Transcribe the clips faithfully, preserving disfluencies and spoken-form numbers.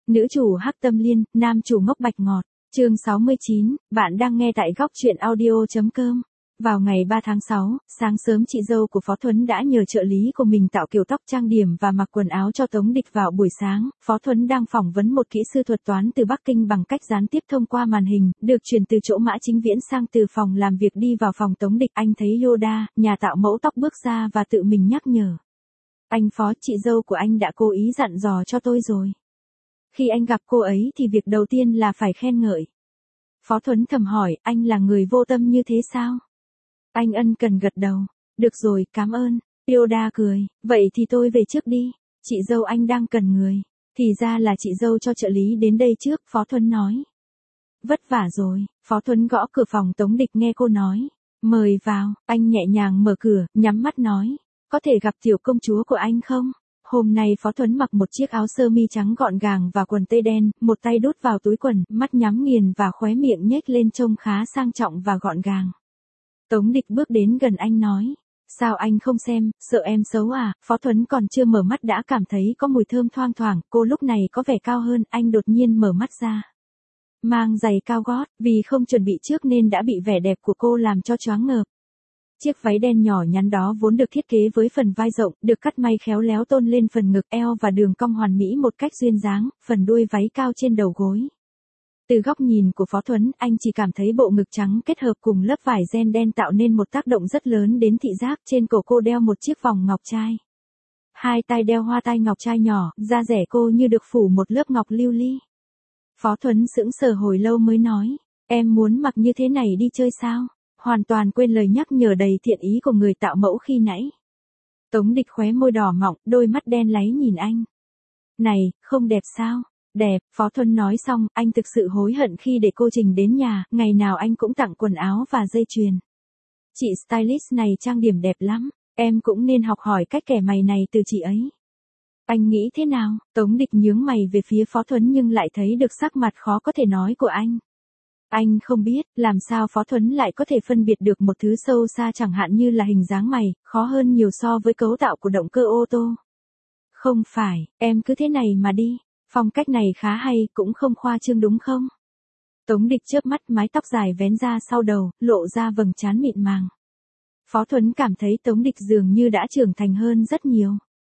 Nữ chủ hắc tâm liên, nam chủ ngốc bạch ngọt. Chương sáu mươi chín, bạn đang nghe tại góc truyện audio chấm com. Vào ngày ba tháng sáu, sáng sớm chị dâu của Phó Thuấn đã nhờ trợ lý của mình tạo kiểu tóc trang điểm và mặc quần áo cho Tống Địch vào buổi sáng. Phó Thuấn đang phỏng vấn một kỹ sư thuật toán từ Bắc Kinh bằng cách gián tiếp thông qua màn hình, được truyền từ chỗ Mã Chính Viễn sang từ phòng làm việc đi vào phòng Tống Địch. Anh thấy Yoda, nhà tạo mẫu tóc bước ra và tự mình nhắc nhở. Anh Phó, chị dâu của anh đã cố ý dặn dò cho tôi rồi. Khi anh gặp cô ấy thì việc đầu tiên là phải khen ngợi. Phó Thuấn thầm hỏi, anh là người vô tâm như thế sao? Anh ân cần gật đầu. Được rồi, cảm ơn. Yoda cười, vậy thì tôi về trước đi. Chị dâu anh đang cần người. Thì ra là chị dâu cho trợ lý đến đây trước, Phó Thuấn nói. Vất vả rồi. Phó Thuấn gõ cửa phòng Tống Địch nghe cô nói. Mời vào. Anh nhẹ nhàng mở cửa, nhắm mắt nói. Có thể gặp tiểu công chúa của anh không? Hôm nay Phó Thuấn mặc một chiếc áo sơ mi trắng gọn gàng và quần tây đen, một tay đút vào túi quần, mắt nhắm nghiền và khóe miệng nhếch lên trông khá sang trọng và gọn gàng. Tống Địch bước đến gần anh nói. Sao anh không xem, sợ em xấu à? Phó Thuấn còn chưa mở mắt đã cảm thấy có mùi thơm thoang thoảng, cô lúc này có vẻ cao hơn, anh đột nhiên mở mắt ra. Mang giày cao gót, vì không chuẩn bị trước nên đã bị vẻ đẹp của cô làm cho choáng ngợp. Chiếc váy đen nhỏ nhắn đó vốn được thiết kế với phần vai rộng, được cắt may khéo léo tôn lên phần ngực, eo và đường cong hoàn mỹ một cách duyên dáng, phần đuôi váy cao trên đầu gối. Từ góc nhìn của Phó Thuấn, anh chỉ cảm thấy bộ ngực trắng kết hợp cùng lớp vải ren đen tạo nên một tác động rất lớn đến thị giác. Trên cổ cô đeo một chiếc vòng ngọc trai. Hai tay đeo hoa tai ngọc trai nhỏ, da rẻ cô như được phủ một lớp ngọc lưu ly. Phó Thuấn sững sờ hồi lâu mới nói, em muốn mặc như thế này đi chơi sao? Hoàn toàn quên lời nhắc nhở đầy thiện ý của người tạo mẫu khi nãy. Tống Địch khóe môi đỏ mọng, đôi mắt đen láy nhìn anh. Này, không đẹp sao? Đẹp, Phó Thuấn nói xong, anh thực sự hối hận khi để cô trình đến nhà, ngày nào anh cũng tặng quần áo và dây chuyền. Chị stylist này trang điểm đẹp lắm, em cũng nên học hỏi cách kẻ mày này từ chị ấy. Anh nghĩ thế nào? Tống Địch nhướng mày về phía Phó Thuấn nhưng lại thấy được sắc mặt khó có thể nói của anh. Anh không biết, làm sao Phó Thuấn lại có thể phân biệt được một thứ sâu xa chẳng hạn như là hình dáng mày, khó hơn nhiều so với cấu tạo của động cơ ô tô. Không phải, em cứ thế này mà đi, phong cách này khá hay, cũng không khoa trương đúng không? Tống Địch chớp mắt, mái tóc dài vén ra sau đầu, lộ ra vầng trán mịn màng. Phó Thuấn cảm thấy Tống Địch dường như đã trưởng thành hơn rất nhiều.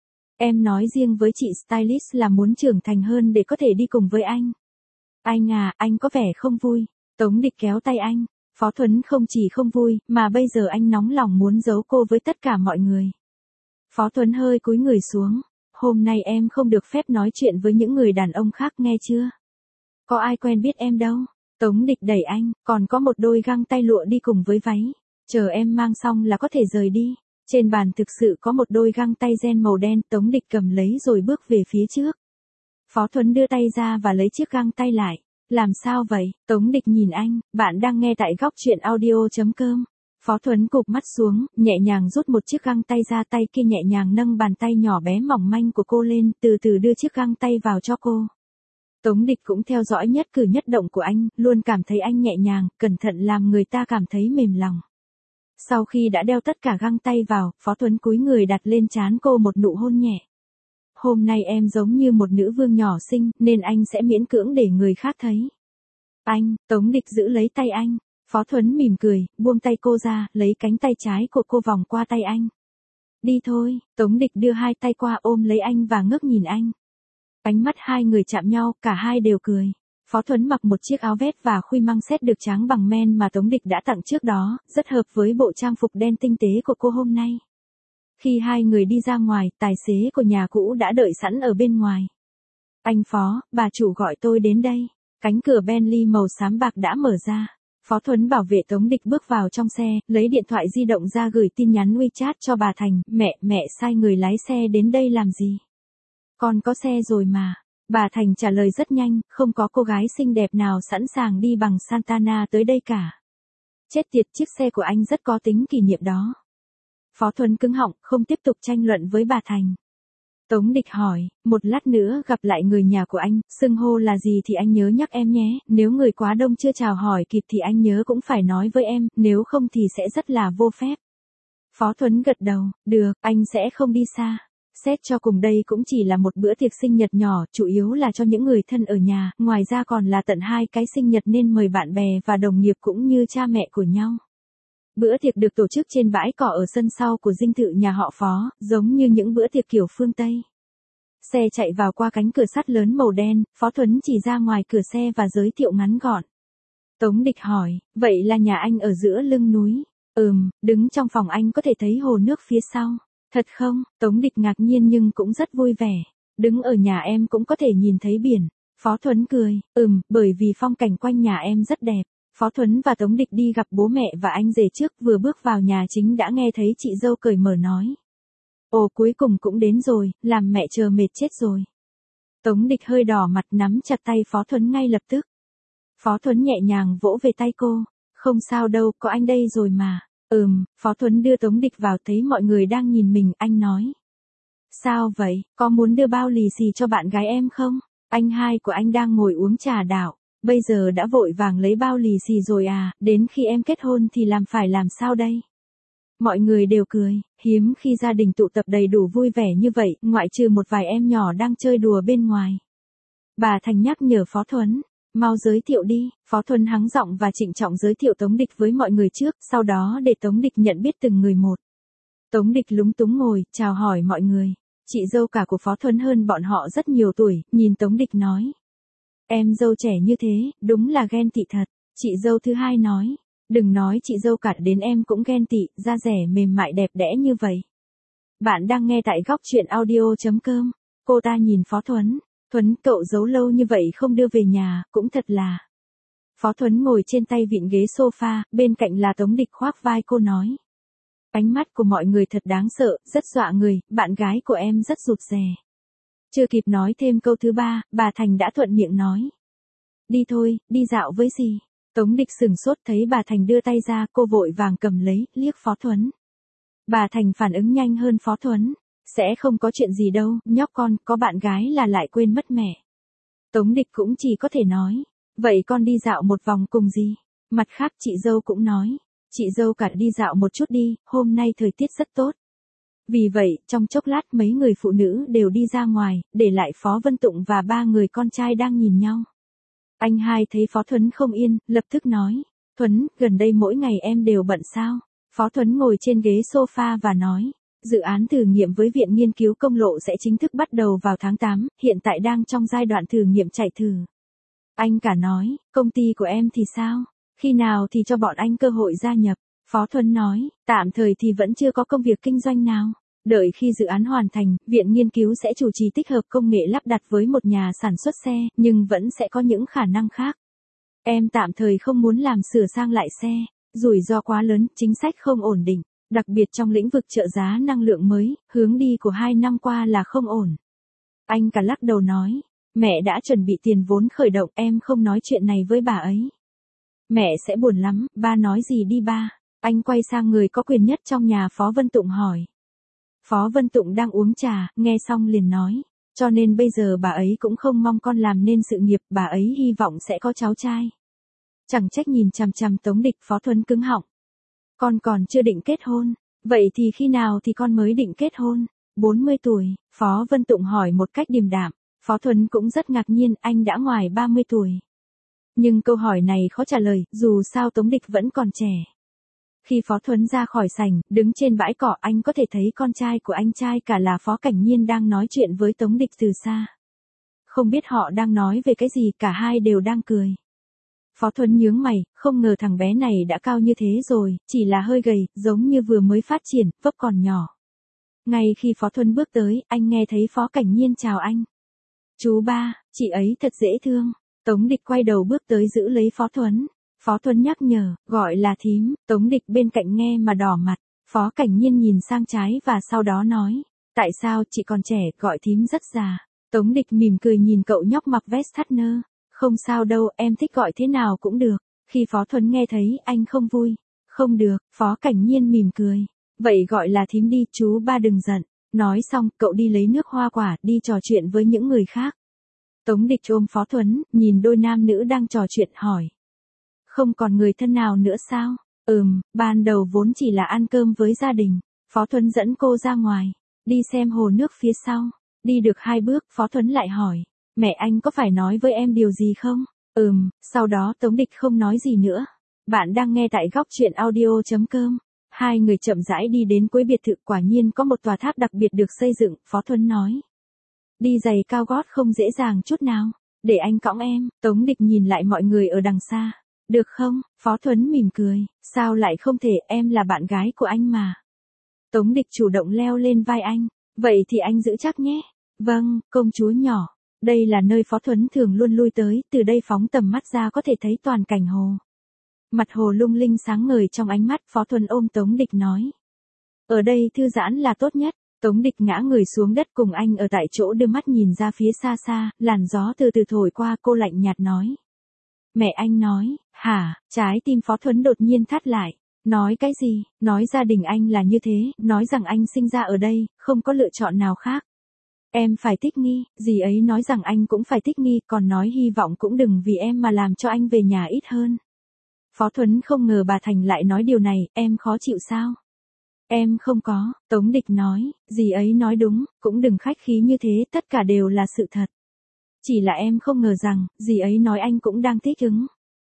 Em nói riêng với chị stylist là muốn trưởng thành hơn để có thể đi cùng với anh. Anh à, anh có vẻ không vui. Tống Địch kéo tay anh. Phó Thuấn không chỉ không vui, mà bây giờ anh nóng lòng muốn giấu cô với tất cả mọi người. Phó Thuấn hơi cúi người xuống. Hôm nay em không được phép nói chuyện với những người đàn ông khác nghe chưa? Có ai quen biết em đâu. Tống Địch đẩy anh, còn có một đôi găng tay lụa đi cùng với váy. Chờ em mang xong là có thể rời đi. Trên bàn thực sự có một đôi găng tay ren màu đen, Tống Địch cầm lấy rồi bước về phía trước. Phó Thuấn đưa tay ra và lấy chiếc găng tay lại. Làm sao vậy? Tống Địch nhìn anh, bạn đang nghe tại góc truyện audio chấm com. Phó Thuấn cụp mắt xuống, nhẹ nhàng rút một chiếc găng tay ra, tay kia nhẹ nhàng nâng bàn tay nhỏ bé mỏng manh của cô lên, từ từ đưa chiếc găng tay vào cho cô. Tống Địch cũng theo dõi nhất cử nhất động của anh, luôn cảm thấy anh nhẹ nhàng, cẩn thận làm người ta cảm thấy mềm lòng. Sau khi đã đeo tất cả găng tay vào, Phó Thuấn cúi người đặt lên trán cô một nụ hôn nhẹ. Hôm nay em giống như một nữ vương nhỏ xinh, nên anh sẽ miễn cưỡng để người khác thấy. Anh, Tống Địch giữ lấy tay anh. Phó Thuấn mỉm cười, buông tay cô ra, lấy cánh tay trái của cô vòng qua tay anh. Đi thôi, Tống Địch đưa hai tay qua ôm lấy anh và ngước nhìn anh. Ánh mắt hai người chạm nhau, cả hai đều cười. Phó Thuấn mặc một chiếc áo vest và khuy măng set được tráng bằng men mà Tống Địch đã tặng trước đó, rất hợp với bộ trang phục đen tinh tế của cô hôm nay. Khi hai người đi ra ngoài, tài xế của nhà cũ đã đợi sẵn ở bên ngoài. Anh Phó, bà chủ gọi tôi đến đây. Cánh cửa Bentley màu xám bạc đã mở ra. Phó Thuấn bảo vệ Tống Địch bước vào trong xe, lấy điện thoại di động ra gửi tin nhắn WeChat cho bà Thành. Mẹ, mẹ sai người lái xe đến đây làm gì? Con có xe rồi mà. Bà Thành trả lời rất nhanh, không có cô gái xinh đẹp nào sẵn sàng đi bằng Santana tới đây cả. Chết tiệt, chiếc xe của anh rất có tính kỷ niệm đó. Phó Thuấn cứng họng, không tiếp tục tranh luận với bà Thành. Tống Địch hỏi, một lát nữa gặp lại người nhà của anh, xưng hô là gì thì anh nhớ nhắc em nhé, nếu người quá đông chưa chào hỏi kịp thì anh nhớ cũng phải nói với em, nếu không thì sẽ rất là vô phép. Phó Thuấn gật đầu, được, anh sẽ không đi xa. Xét cho cùng đây cũng chỉ là một bữa tiệc sinh nhật nhỏ, chủ yếu là cho những người thân ở nhà, ngoài ra còn là tận hai cái sinh nhật nên mời bạn bè và đồng nghiệp cũng như cha mẹ của nhau. Bữa tiệc được tổ chức trên bãi cỏ ở sân sau của dinh thự nhà họ Phó, giống như những bữa tiệc kiểu phương Tây. Xe chạy vào qua cánh cửa sắt lớn màu đen, Phó Thuấn chỉ ra ngoài cửa xe và giới thiệu ngắn gọn. Tống Địch hỏi, vậy là nhà anh ở giữa lưng núi? Ừm, đứng trong phòng anh có thể thấy hồ nước phía sau. Thật không? Tống Địch ngạc nhiên nhưng cũng rất vui vẻ. Đứng ở nhà em cũng có thể nhìn thấy biển. Phó Thuấn cười, ừm, bởi vì phong cảnh quanh nhà em rất đẹp. Phó Thuấn và Tống Địch đi gặp bố mẹ và anh rể trước, vừa bước vào nhà chính đã nghe thấy chị dâu cởi mở nói. Ồ, cuối cùng cũng đến rồi, làm mẹ chờ mệt chết rồi. Tống Địch hơi đỏ mặt nắm chặt tay Phó Thuấn ngay lập tức. Phó Thuấn nhẹ nhàng vỗ về tay cô. Không sao đâu, có anh đây rồi mà. Ừm, Phó Thuấn đưa Tống Địch vào thấy mọi người đang nhìn mình, anh nói. Sao vậy, có muốn đưa bao lì xì cho bạn gái em không? Anh hai của anh đang ngồi uống trà đảo, bây giờ đã vội vàng lấy bao lì xì rồi à, đến khi em kết hôn thì làm phải làm sao đây? Mọi người đều cười, hiếm khi gia đình tụ tập đầy đủ vui vẻ như vậy, ngoại trừ một vài em nhỏ đang chơi đùa bên ngoài. Bà Thành nhắc nhở Phó Thuấn. Mau giới thiệu đi, Phó Thuấn hắng giọng và trịnh trọng giới thiệu Tống Địch với mọi người trước, sau đó để Tống Địch nhận biết từng người một. Tống Địch lúng túng ngồi, chào hỏi mọi người. Chị dâu cả của Phó Thuấn hơn bọn họ rất nhiều tuổi, nhìn Tống Địch nói. Em dâu trẻ như thế, đúng là ghen tị thật. Chị dâu thứ hai nói. Đừng nói chị dâu cả, đến em cũng ghen tị, da rẻ mềm mại đẹp đẽ như vậy. Bạn đang nghe tại góc truyện audio chấm com. Cô ta nhìn Phó Thuấn. Thuấn, cậu giấu lâu như vậy không đưa về nhà, cũng thật là. Phó Thuấn ngồi trên tay vịn ghế sofa, bên cạnh là Tống Địch khoác vai cô nói. Ánh mắt của mọi người thật đáng sợ, rất dọa người, bạn gái của em rất rụt rè. Chưa kịp nói thêm câu thứ ba, bà Thành đã thuận miệng nói. Đi thôi, đi dạo với gì? Tống Địch sửng sốt thấy bà Thành đưa tay ra, cô vội vàng cầm lấy, liếc Phó Thuấn. Bà Thành phản ứng nhanh hơn Phó Thuấn. Sẽ không có chuyện gì đâu, nhóc con, có bạn gái là lại quên mất mẹ. Tống Địch cũng chỉ có thể nói. Vậy con đi dạo một vòng cùng gì? Mặt khác chị dâu cũng nói. Chị dâu cả đi dạo một chút đi, hôm nay thời tiết rất tốt. Vì vậy, trong chốc lát mấy người phụ nữ đều đi ra ngoài, để lại Phó Vân Tụng và ba người con trai đang nhìn nhau. Anh hai thấy Phó Thuấn không yên, lập tức nói. Thuấn, gần đây mỗi ngày em đều bận sao? Phó Thuấn ngồi trên ghế sofa và nói. Dự án thử nghiệm với Viện Nghiên cứu Công lộ sẽ chính thức bắt đầu vào tháng tám, hiện tại đang trong giai đoạn thử nghiệm chạy thử. Anh cả nói, công ty của em thì sao? Khi nào thì cho bọn anh cơ hội gia nhập? Phó Thuấn nói, tạm thời thì vẫn chưa có công việc kinh doanh nào. Đợi khi dự án hoàn thành, Viện Nghiên cứu sẽ chủ trì tích hợp công nghệ lắp đặt với một nhà sản xuất xe, nhưng vẫn sẽ có những khả năng khác. Em tạm thời không muốn làm sửa sang lại xe, rủi ro quá lớn, chính sách không ổn định. Đặc biệt trong lĩnh vực trợ giá năng lượng mới, hướng đi của hai năm qua là không ổn. Anh cả lắc đầu nói, mẹ đã chuẩn bị tiền vốn khởi động, em không nói chuyện này với bà ấy. Mẹ sẽ buồn lắm, ba nói gì đi ba. Anh quay sang người có quyền nhất trong nhà Phó Vân Tụng hỏi. Phó Vân Tụng đang uống trà, nghe xong liền nói, cho nên bây giờ bà ấy cũng không mong con làm nên sự nghiệp, bà ấy hy vọng sẽ có cháu trai. Chẳng trách nhìn chằm chằm Tống Địch, Phó Thuấn cứng họng. Con còn chưa định kết hôn, vậy thì khi nào thì con mới định kết hôn? bốn mươi tuổi, Phó Vân Tụng hỏi một cách điềm đạm. Phó Thuấn cũng rất ngạc nhiên, anh đã ngoài ba mươi tuổi. Nhưng câu hỏi này khó trả lời, dù sao Tống Địch vẫn còn trẻ. Khi Phó Thuấn ra khỏi sảnh, đứng trên bãi cỏ, anh có thể thấy con trai của anh trai cả là Phó Cảnh Nhiên đang nói chuyện với Tống Địch từ xa. Không biết họ đang nói về cái gì, cả hai đều đang cười. Phó Thuấn nhướng mày, không ngờ thằng bé này đã cao như thế rồi, chỉ là hơi gầy, giống như vừa mới phát triển, vóc còn nhỏ. Ngay khi Phó Thuấn bước tới, anh nghe thấy Phó Cảnh Nhiên chào anh. Chú ba, chị ấy thật dễ thương. Tống Địch quay đầu bước tới giữ lấy Phó Thuấn. Phó Thuấn nhắc nhở, gọi là thím. Tống Địch bên cạnh nghe mà đỏ mặt. Phó Cảnh Nhiên nhìn sang trái và sau đó nói, tại sao chị còn trẻ, gọi thím rất già. Tống Địch mỉm cười nhìn cậu nhóc mặc vest thắt nơ. Không sao đâu, em thích gọi thế nào cũng được. Khi Phó Thuấn nghe thấy, anh không vui. Không được, Phó Cảnh Nhiên mỉm cười. Vậy gọi là thím đi, chú ba đừng giận. Nói xong, cậu đi lấy nước hoa quả, đi trò chuyện với những người khác. Tống Địch ôm Phó Thuấn, nhìn đôi nam nữ đang trò chuyện hỏi. Không còn người thân nào nữa sao? Ừm, ban đầu vốn chỉ là ăn cơm với gia đình. Phó Thuấn dẫn cô ra ngoài. đi xem hồ nước phía sau. Đi được hai bước, Phó Thuấn lại hỏi, mẹ anh có phải nói với em điều gì không? Ừm, sau đó Tống Địch không nói gì nữa. Bạn đang nghe tại góc truyện audio.com. Hai người chậm rãi đi đến cuối biệt thự, quả nhiên có một tòa tháp đặc biệt được xây dựng, Phó Thuấn nói. Đi giày cao gót không dễ dàng chút nào, để anh cõng em. Tống Địch nhìn lại mọi người ở đằng xa. Được không? Phó Thuấn mỉm cười, sao lại không thể, em là bạn gái của anh mà. Tống Địch chủ động leo lên vai anh, vậy thì anh giữ chắc nhé. Vâng, công chúa nhỏ. Đây là nơi Phó Thuấn thường luôn lui tới, từ đây phóng tầm mắt ra có thể thấy toàn cảnh hồ. Mặt hồ lung linh sáng ngời trong ánh mắt, Phó Thuấn ôm Tống Địch nói. Ở đây thư giãn là tốt nhất. Tống Địch ngã người xuống đất cùng anh ở tại chỗ, đưa mắt nhìn ra phía xa xa, làn gió từ từ thổi qua, cô lạnh nhạt nói. Mẹ anh nói, hả? Trái tim Phó Thuấn đột nhiên thắt lại. Nói cái gì? Nói gia đình anh là như thế, nói rằng anh sinh ra ở đây, không có lựa chọn nào khác. Em phải thích nghi, dì ấy nói rằng anh cũng phải thích nghi, còn nói hy vọng cũng đừng vì em mà làm cho anh về nhà ít hơn. Phó Thuấn không ngờ bà Thành lại nói điều này, em khó chịu sao? Em không có, Tống Địch nói, dì ấy nói đúng, cũng đừng khách khí như thế, tất cả đều là sự thật. Chỉ là em không ngờ rằng, dì ấy nói anh cũng đang thích ứng.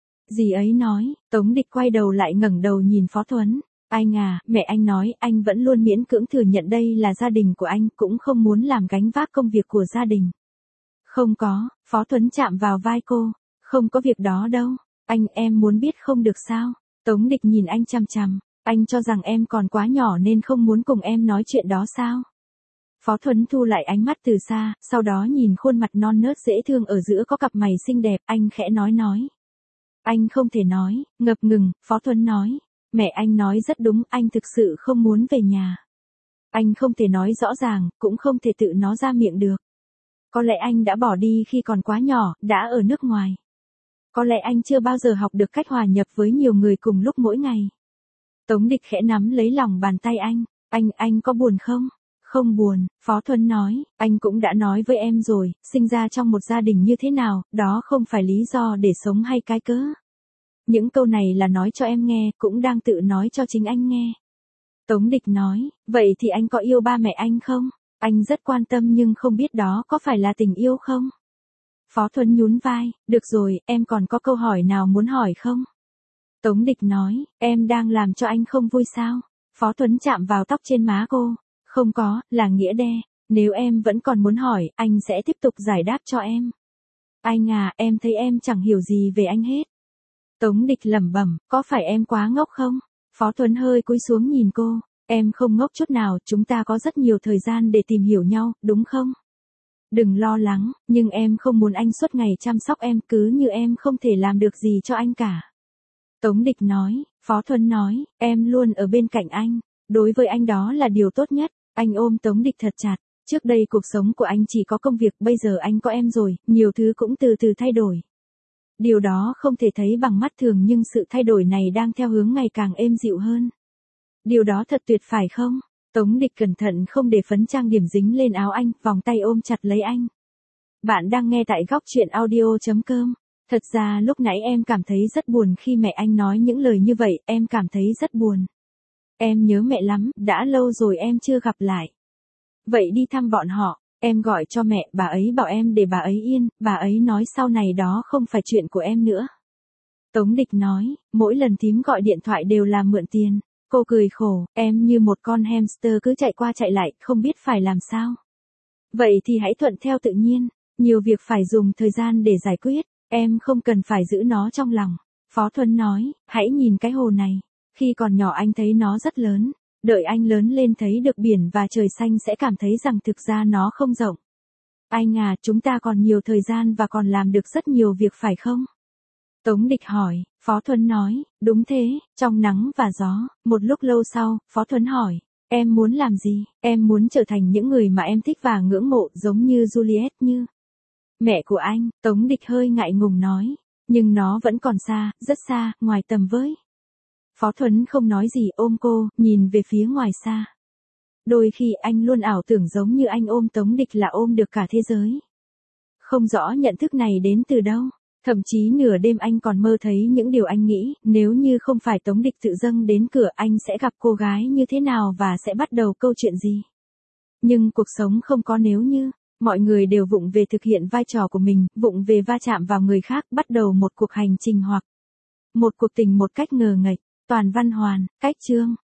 Dì ấy nói, Tống Địch quay đầu lại ngẩng đầu nhìn Phó Thuấn. Anh à, mẹ anh nói, anh vẫn luôn miễn cưỡng thừa nhận đây là gia đình của anh, cũng không muốn làm gánh vác công việc của gia đình. Không có, Phó Thuấn chạm vào vai cô, không có việc đó đâu, anh em muốn biết không được sao. Tống Địch nhìn anh chằm chằm, anh cho rằng em còn quá nhỏ nên không muốn cùng em nói chuyện đó sao? Phó Thuấn thu lại ánh mắt từ xa, sau đó nhìn khuôn mặt non nớt dễ thương ở giữa có cặp mày xinh đẹp, anh khẽ nói nói. Anh không thể nói, ngập ngừng, Phó Thuấn nói. Mẹ anh nói rất đúng, anh thực sự không muốn về nhà. Anh không thể nói rõ ràng, cũng không thể tự nó ra miệng được. Có lẽ anh đã bỏ đi khi còn quá nhỏ, đã ở nước ngoài. Có lẽ anh chưa bao giờ học được cách hòa nhập với nhiều người cùng lúc mỗi ngày. Tống Địch khẽ nắm lấy lòng bàn tay anh. Anh, anh có buồn không? Không buồn, Phó Thuấn nói, anh cũng đã nói với em rồi, sinh ra trong một gia đình như thế nào, đó không phải lý do để sống hay cái cớ. Những câu này là nói cho em nghe, cũng đang tự nói cho chính anh nghe. Tống Địch nói, vậy thì anh có yêu ba mẹ anh không? Anh rất quan tâm nhưng không biết đó có phải là tình yêu không? Phó Thuấn nhún vai, được rồi, em còn có câu hỏi nào muốn hỏi không? Tống Địch nói, em đang làm cho anh không vui sao? Phó Thuấn chạm vào tóc trên má cô. Không có, là nghĩa đe. Nếu em vẫn còn muốn hỏi, anh sẽ tiếp tục giải đáp cho em. Anh à, em thấy em chẳng hiểu gì về anh hết. Tống Địch lẩm bẩm, có phải em quá ngốc không? Phó Thuấn hơi cúi xuống nhìn cô, em không ngốc chút nào, chúng ta có rất nhiều thời gian để tìm hiểu nhau, đúng không? Đừng lo lắng, nhưng em không muốn anh suốt ngày chăm sóc em, cứ như em không thể làm được gì cho anh cả. Tống Địch nói, Phó Thuấn nói, em luôn ở bên cạnh anh, đối với anh đó là điều tốt nhất. Anh ôm Tống Địch thật chặt, trước đây cuộc sống của anh chỉ có công việc, bây giờ anh có em rồi, nhiều thứ cũng từ từ thay đổi. Điều đó không thể thấy bằng mắt thường nhưng sự thay đổi này đang theo hướng ngày càng êm dịu hơn. Điều đó thật tuyệt phải không? Tống Địch cẩn thận không để phấn trang điểm dính lên áo anh, vòng tay ôm chặt lấy anh. Bạn đang nghe tại góc truyện audio.com. Thật ra lúc nãy em cảm thấy rất buồn khi mẹ anh nói những lời như vậy, em cảm thấy rất buồn. Em nhớ mẹ lắm, đã lâu rồi em chưa gặp lại. Vậy đi thăm bọn họ, em gọi cho mẹ, bà ấy bảo em để bà ấy yên, bà ấy nói sau này đó không phải chuyện của em nữa. Tống Địch nói, mỗi lần thím gọi điện thoại đều là mượn tiền. Cô cười khổ, em như một con hamster cứ chạy qua chạy lại, không biết phải làm sao. Vậy thì hãy thuận theo tự nhiên, nhiều việc phải dùng thời gian để giải quyết, em không cần phải giữ nó trong lòng. Phó Thuấn nói, hãy nhìn cái hồ này. Khi còn nhỏ anh thấy nó rất lớn, đợi anh lớn lên thấy được biển và trời xanh sẽ cảm thấy rằng thực ra nó không rộng. Anh à, chúng ta còn nhiều thời gian và còn làm được rất nhiều việc phải không? Tống Địch hỏi, Phó Thuấn nói, đúng thế, trong nắng và gió. Một lúc lâu sau, Phó Thuấn hỏi, em muốn làm gì? Em muốn trở thành những người mà em thích và ngưỡng mộ giống như Juliet như mẹ của anh. Tống Địch hơi ngại ngùng nói, nhưng nó vẫn còn xa, rất xa, ngoài tầm với. Phó Thuấn không nói gì, ôm cô, nhìn về phía ngoài xa. Đôi khi anh luôn ảo tưởng giống như anh ôm Tống Địch là ôm được cả thế giới. Không rõ nhận thức này đến từ đâu. Thậm chí nửa đêm anh còn mơ thấy những điều anh nghĩ, nếu như không phải Tống Địch tự dâng đến cửa anh sẽ gặp cô gái như thế nào và sẽ bắt đầu câu chuyện gì. Nhưng cuộc sống không có nếu như, mọi người đều vụng về thực hiện vai trò của mình, vụng về va chạm vào người khác, bắt đầu một cuộc hành trình hoặc một cuộc tình một cách ngờ nghệch. Toàn Văn Hoàn, cách chương